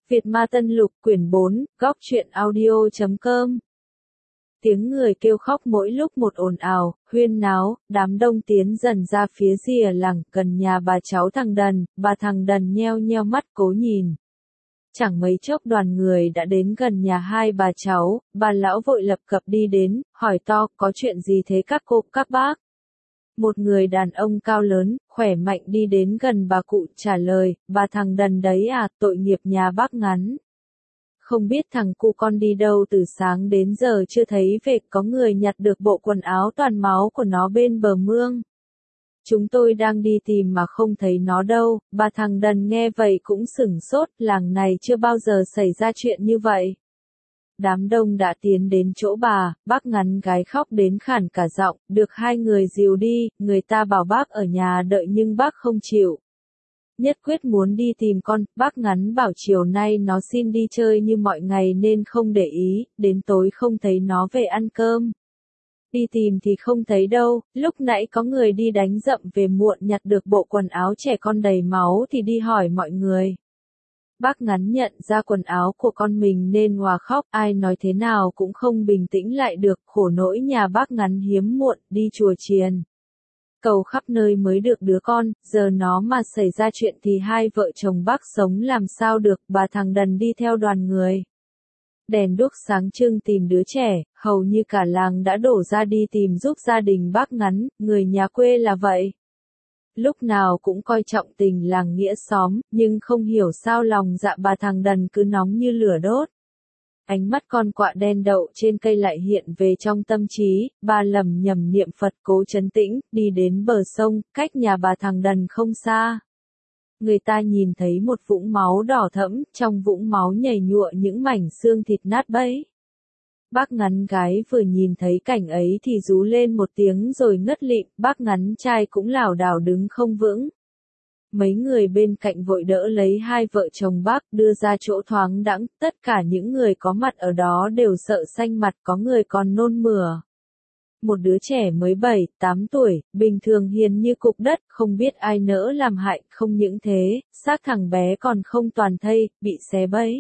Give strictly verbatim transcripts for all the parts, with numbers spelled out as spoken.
Việt Ma Tân Lục quyển bốn, góc truyện audio chấm com. Tiếng người kêu khóc mỗi lúc một ồn ào, huyên náo, đám đông tiến dần ra phía rìa làng, gần nhà bà cháu thằng Đần, bà thằng Đần nheo nheo mắt cố nhìn. Chẳng mấy chốc đoàn người đã đến gần nhà hai bà cháu, bà lão vội lập cập đi đến, hỏi to, có chuyện gì thế các cô, các bác? Một người đàn ông cao lớn, khỏe mạnh đi đến gần bà cụ, trả lời, bà thằng Đần đấy à, tội nghiệp nhà bác ngắn. Không biết thằng cu con đi đâu từ sáng đến giờ chưa thấy về, có người nhặt được bộ quần áo toàn máu của nó bên bờ mương. Chúng tôi đang đi tìm mà không thấy nó đâu, bà thằng Đần nghe vậy cũng sửng sốt, làng này chưa bao giờ xảy ra chuyện như vậy. Đám đông đã tiến đến chỗ bà, bác ngắn gái khóc đến khản cả giọng, được hai người dìu đi, người ta bảo bác ở nhà đợi nhưng bác không chịu. Nhất quyết muốn đi tìm con, bác ngắn bảo chiều nay nó xin đi chơi như mọi ngày nên không để ý, đến tối không thấy nó về ăn cơm. Đi tìm thì không thấy đâu, lúc nãy có người đi đánh dậm về muộn nhặt được bộ quần áo trẻ con đầy máu thì đi hỏi mọi người. Bác ngắn nhận ra quần áo của con mình nên hòa khóc, ai nói thế nào cũng không bình tĩnh lại được, khổ nỗi nhà bác ngắn hiếm muộn, đi chùa chiền. Cầu khắp nơi mới được đứa con, giờ nó mà xảy ra chuyện thì hai vợ chồng bác sống làm sao được, bà thằng Đần đi theo đoàn người. Đèn đuốc sáng trưng tìm đứa trẻ, hầu như cả làng đã đổ ra đi tìm giúp gia đình bác ngắn, người nhà quê là vậy. Lúc nào cũng coi trọng tình làng nghĩa xóm, nhưng không hiểu sao lòng dạ bà thằng Đần cứ nóng như lửa đốt. Ánh mắt con quạ đen đậu trên cây lại hiện về trong tâm trí, bà lẩm nhẩm niệm Phật cố trấn tĩnh, đi đến bờ sông, cách nhà bà thằng Đần không xa. Người ta nhìn thấy một vũng máu đỏ thẫm, trong vũng máu nhầy nhụa những mảnh xương thịt nát bấy. Bác ngắn gái vừa nhìn thấy cảnh ấy thì rú lên một tiếng rồi ngất lịm, bác ngắn trai cũng lảo đảo đứng không vững. Mấy người bên cạnh vội đỡ lấy hai vợ chồng bác đưa ra chỗ thoáng đãng, tất cả những người có mặt ở đó đều sợ xanh mặt, có người còn nôn mửa. Một đứa trẻ mới bảy, tám tuổi, bình thường hiền như cục đất, không biết ai nỡ làm hại, không những thế, xác thằng bé còn không toàn thây, bị xé bẫy.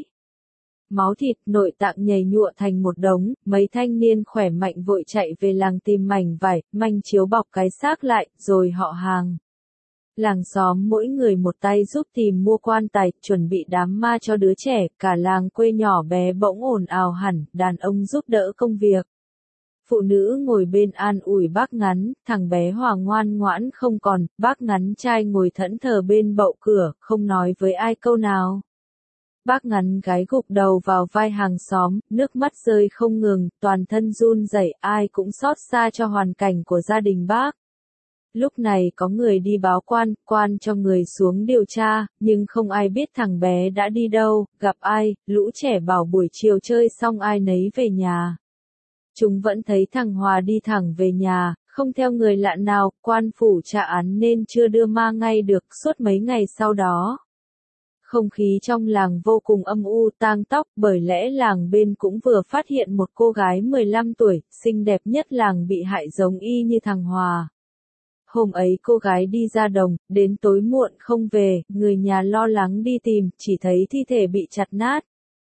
Máu thịt, nội tạng nhầy nhụa thành một đống, mấy thanh niên khỏe mạnh vội chạy về làng tìm mảnh vải, manh chiếu bọc cái xác lại, rồi họ hàng. Làng xóm mỗi người một tay giúp tìm mua quan tài, chuẩn bị đám ma cho đứa trẻ, cả làng quê nhỏ bé bỗng ồn ào hẳn, đàn ông giúp đỡ công việc. Phụ nữ ngồi bên an ủi bác ngắn, thằng bé hòa ngoan ngoãn không còn, bác ngắn trai ngồi thẫn thờ bên bậu cửa, không nói với ai câu nào. Bác ngắn gái gục đầu vào vai hàng xóm, nước mắt rơi không ngừng, toàn thân run rẩy, ai cũng xót xa cho hoàn cảnh của gia đình bác. Lúc này có người đi báo quan, quan cho người xuống điều tra, nhưng không ai biết thằng bé đã đi đâu, gặp ai, lũ trẻ bảo buổi chiều chơi xong ai nấy về nhà. Chúng vẫn thấy thằng Hòa đi thẳng về nhà, không theo người lạ nào, quan phủ tra án nên chưa đưa ma ngay được, suốt mấy ngày sau đó. Không khí trong làng vô cùng âm u tang tóc, bởi lẽ làng bên cũng vừa phát hiện một cô gái mười lăm tuổi, xinh đẹp nhất làng bị hại giống y như thằng Hòa. Hôm ấy cô gái đi ra đồng, đến tối muộn không về, người nhà lo lắng đi tìm, chỉ thấy thi thể bị chặt nát.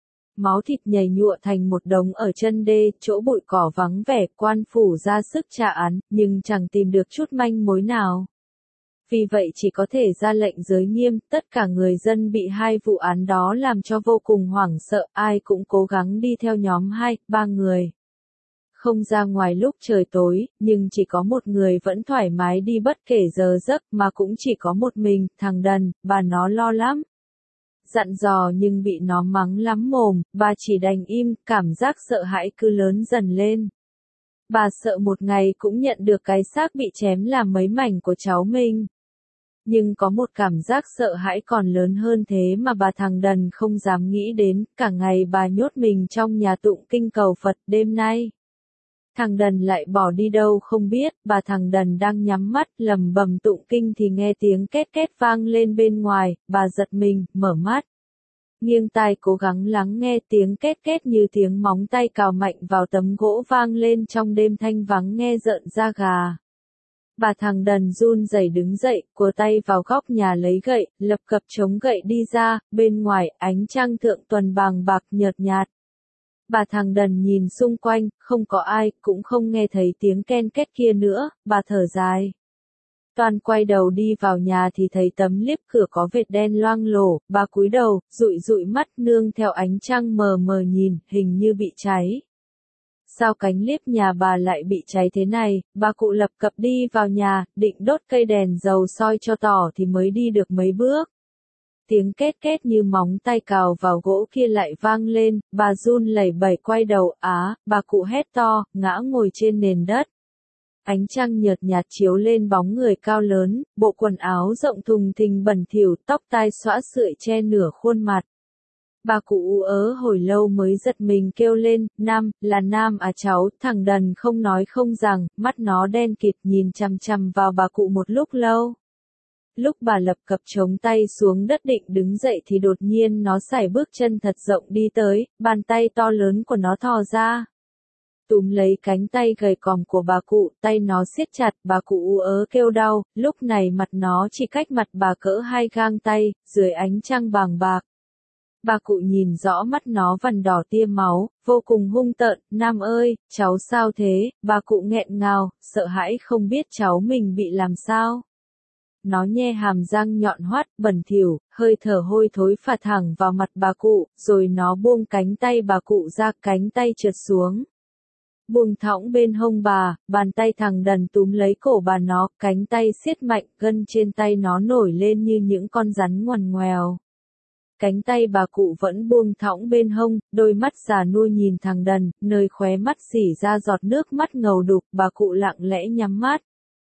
Máu thịt nhầy nhụa thành một đống ở chân đê, chỗ bụi cỏ vắng vẻ, quan phủ ra sức tra án, nhưng chẳng tìm được chút manh mối nào. Vì vậy chỉ có thể ra lệnh giới nghiêm, tất cả người dân bị hai vụ án đó làm cho vô cùng hoảng sợ, ai cũng cố gắng đi theo nhóm hai, ba người. Không ra ngoài lúc trời tối, nhưng chỉ có một người vẫn thoải mái đi bất kể giờ giấc, mà cũng chỉ có một mình, thằng Đần, bà nó lo lắm. Dặn dò nhưng bị nó mắng lắm mồm, bà chỉ đành im, cảm giác sợ hãi cứ lớn dần lên. Bà sợ một ngày cũng nhận được cái xác bị chém làm mấy mảnh của cháu mình. Nhưng có một cảm giác sợ hãi còn lớn hơn thế mà bà thằng Đần không dám nghĩ đến, cả ngày bà nhốt mình trong nhà tụng kinh cầu Phật đêm nay. Thằng Đần lại bỏ đi đâu không biết, bà thằng Đần đang nhắm mắt lầm bầm tụng kinh thì nghe tiếng két két vang lên bên ngoài, bà giật mình, mở mắt. Nghiêng tai cố gắng lắng nghe tiếng két két như tiếng móng tay cào mạnh vào tấm gỗ vang lên trong đêm thanh vắng nghe rợn da gà. Bà thằng đần run rẩy đứng dậy, cùa tay vào góc nhà lấy gậy, lập cập chống gậy đi ra, bên ngoài, ánh trăng thượng tuần bằng bạc nhợt nhạt. Bà thằng đần nhìn xung quanh, không có ai, cũng không nghe thấy tiếng ken két kia nữa, bà thở dài. Toàn quay đầu đi vào nhà thì thấy tấm liếp cửa có vệt đen loang lổ, bà cúi đầu, dụi dụi mắt nương theo ánh trăng mờ mờ nhìn, hình như bị cháy. Sao cánh liếp nhà bà lại bị cháy thế này, bà cụ lập cập đi vào nhà, định đốt cây đèn dầu soi cho tỏ thì mới đi được mấy bước. Tiếng két két như móng tay cào vào gỗ kia lại vang lên, bà run lẩy bẩy quay đầu, á, bà cụ hét to, ngã ngồi trên nền đất. Ánh trăng nhợt nhạt chiếu lên bóng người cao lớn, bộ quần áo rộng thùng thình bẩn thỉu, tóc tai xõa sưởi che nửa khuôn mặt. Bà cụ ú ớ hồi lâu mới giật mình kêu lên, Nam, là Nam à cháu, thằng đần không nói không rằng, mắt nó đen kịt nhìn chằm chằm vào bà cụ một lúc lâu. Lúc bà lập cập chống tay xuống đất định đứng dậy thì đột nhiên nó sải bước chân thật rộng đi tới, bàn tay to lớn của nó thò ra. Túm lấy cánh tay gầy còm của bà cụ, tay nó siết chặt, bà cụ ú ớ kêu đau, lúc này mặt nó chỉ cách mặt bà cỡ hai gang tay, dưới ánh trăng vàng bạc. Bà cụ nhìn rõ mắt nó vằn đỏ tia máu, vô cùng hung tợn, Nam ơi, cháu sao thế, bà cụ nghẹn ngào, sợ hãi không biết cháu mình bị làm sao. Nó nhe hàm răng nhọn hoắt, bẩn thỉu, hơi thở hôi thối phả thẳng vào mặt bà cụ, rồi nó buông cánh tay bà cụ ra, cánh tay trượt xuống. Buông thõng bên hông bà, bàn tay thằng đần túm lấy cổ bà nó, cánh tay siết mạnh, gân trên tay nó nổi lên như những con rắn ngoằn ngoèo. Cánh tay bà cụ vẫn buông thõng bên hông, đôi mắt già nua nhìn thằng đần, nơi khóe mắt xỉ ra giọt nước mắt ngầu đục, bà cụ lặng lẽ nhắm mắt.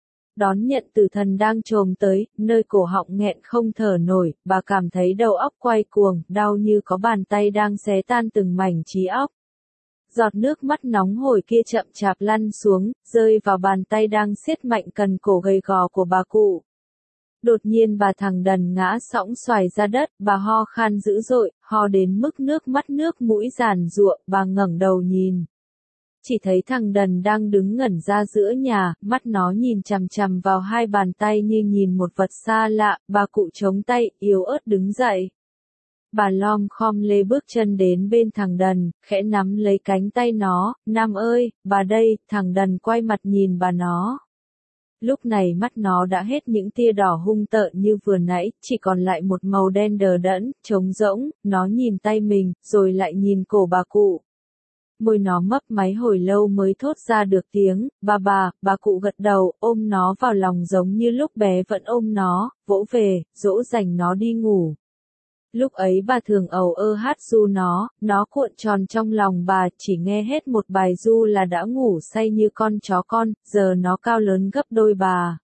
Đón nhận tử thần đang trồm tới, nơi cổ họng nghẹn không thở nổi, bà cảm thấy đầu óc quay cuồng, đau như có bàn tay đang xé tan từng mảnh trí óc. Giọt nước mắt nóng hổi kia chậm chạp lăn xuống, rơi vào bàn tay đang siết mạnh cần cổ gầy gò của bà cụ. Đột nhiên bà thằng đần ngã sõng xoài ra đất, bà ho khan dữ dội, ho đến mức nước mắt nước mũi giàn giụa, bà ngẩng đầu nhìn. Chỉ thấy thằng đần đang đứng ngẩn ra giữa nhà, mắt nó nhìn chằm chằm vào hai bàn tay như nhìn một vật xa lạ, bà cụ chống tay, yếu ớt đứng dậy. Bà lom khom lê bước chân đến bên thằng đần, khẽ nắm lấy cánh tay nó, Nam ơi, bà đây, thằng đần quay mặt nhìn bà nó. Lúc này mắt nó đã hết những tia đỏ hung tợn như vừa nãy, chỉ còn lại một màu đen đờ đẫn, trống rỗng, nó nhìn tay mình, rồi lại nhìn cổ bà cụ. Môi nó mấp máy hồi lâu mới thốt ra được tiếng, bà bà, bà cụ gật đầu, ôm nó vào lòng giống như lúc bé vẫn ôm nó, vỗ về, dỗ dành nó đi ngủ. Lúc ấy bà thường ầu ơ hát ru nó, nó cuộn tròn trong lòng bà, chỉ nghe hết một bài ru là đã ngủ say như con chó con, giờ nó cao lớn gấp đôi bà.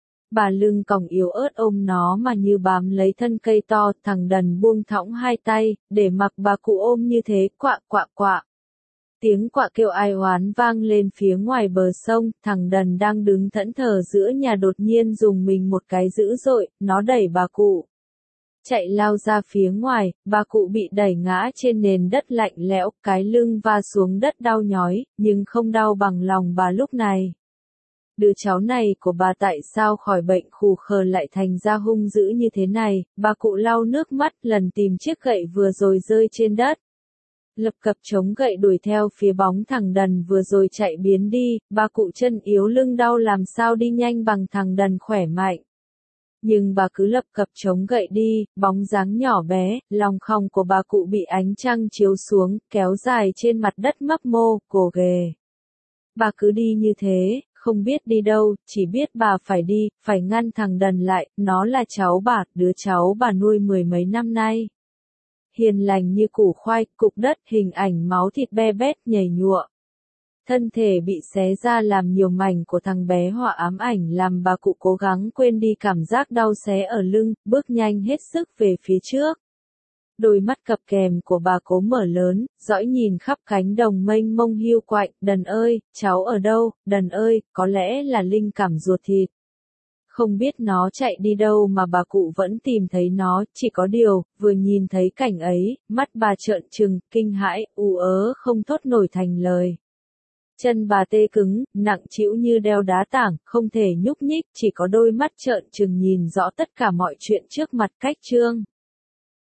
Bà lưng còng yếu ớt ôm nó mà như bám lấy thân cây to, thằng đần buông thõng hai tay, để mặc bà cụ ôm như thế, quạ quạ quạ. Tiếng quạ kêu ai oán vang lên phía ngoài bờ sông, thằng đần đang đứng thẫn thờ giữa nhà đột nhiên dùng mình một cái dữ dội, nó đẩy bà cụ. Chạy lao ra phía ngoài, bà cụ bị đẩy ngã trên nền đất lạnh lẽo, cái lưng va xuống đất đau nhói, nhưng không đau bằng lòng bà lúc này. Đứa cháu này của bà tại sao khỏi bệnh khù khờ lại thành ra hung dữ như thế này, bà cụ lau nước mắt lần tìm chiếc gậy vừa rồi rơi trên đất. Lập cập chống gậy đuổi theo phía bóng thằng đần vừa rồi chạy biến đi, bà cụ chân yếu lưng đau làm sao đi nhanh bằng thằng đần khỏe mạnh. Nhưng bà cứ lập cập chống gậy đi, bóng dáng nhỏ bé, lòng khòng của bà cụ bị ánh trăng chiếu xuống, kéo dài trên mặt đất mấp mô, gồ ghề. Bà cứ đi như thế, không biết đi đâu, chỉ biết bà phải đi, phải ngăn thằng đần lại, nó là cháu bà, đứa cháu bà nuôi mười mấy năm nay. Hiền lành như củ khoai, cục đất, hình ảnh máu thịt be bét, nhầy nhụa. Thân thể bị xé ra làm nhiều mảnh của thằng bé họa ám ảnh làm bà cụ cố gắng quên đi cảm giác đau xé ở lưng, bước nhanh hết sức về phía trước. Đôi mắt cặp kèm của bà cố mở lớn, dõi nhìn khắp cánh đồng mênh mông hiu quạnh, đần ơi, cháu ở đâu, đần ơi, có lẽ là linh cảm ruột thịt. Không biết nó chạy đi đâu mà bà cụ vẫn tìm thấy nó, chỉ có điều, vừa nhìn thấy cảnh ấy, mắt bà trợn trừng, kinh hãi, ù ớ không thốt nổi thành lời. Chân bà tê cứng, nặng trĩu như đeo đá tảng, không thể nhúc nhích, chỉ có đôi mắt trợn trừng nhìn rõ tất cả mọi chuyện trước mặt Cách Trương.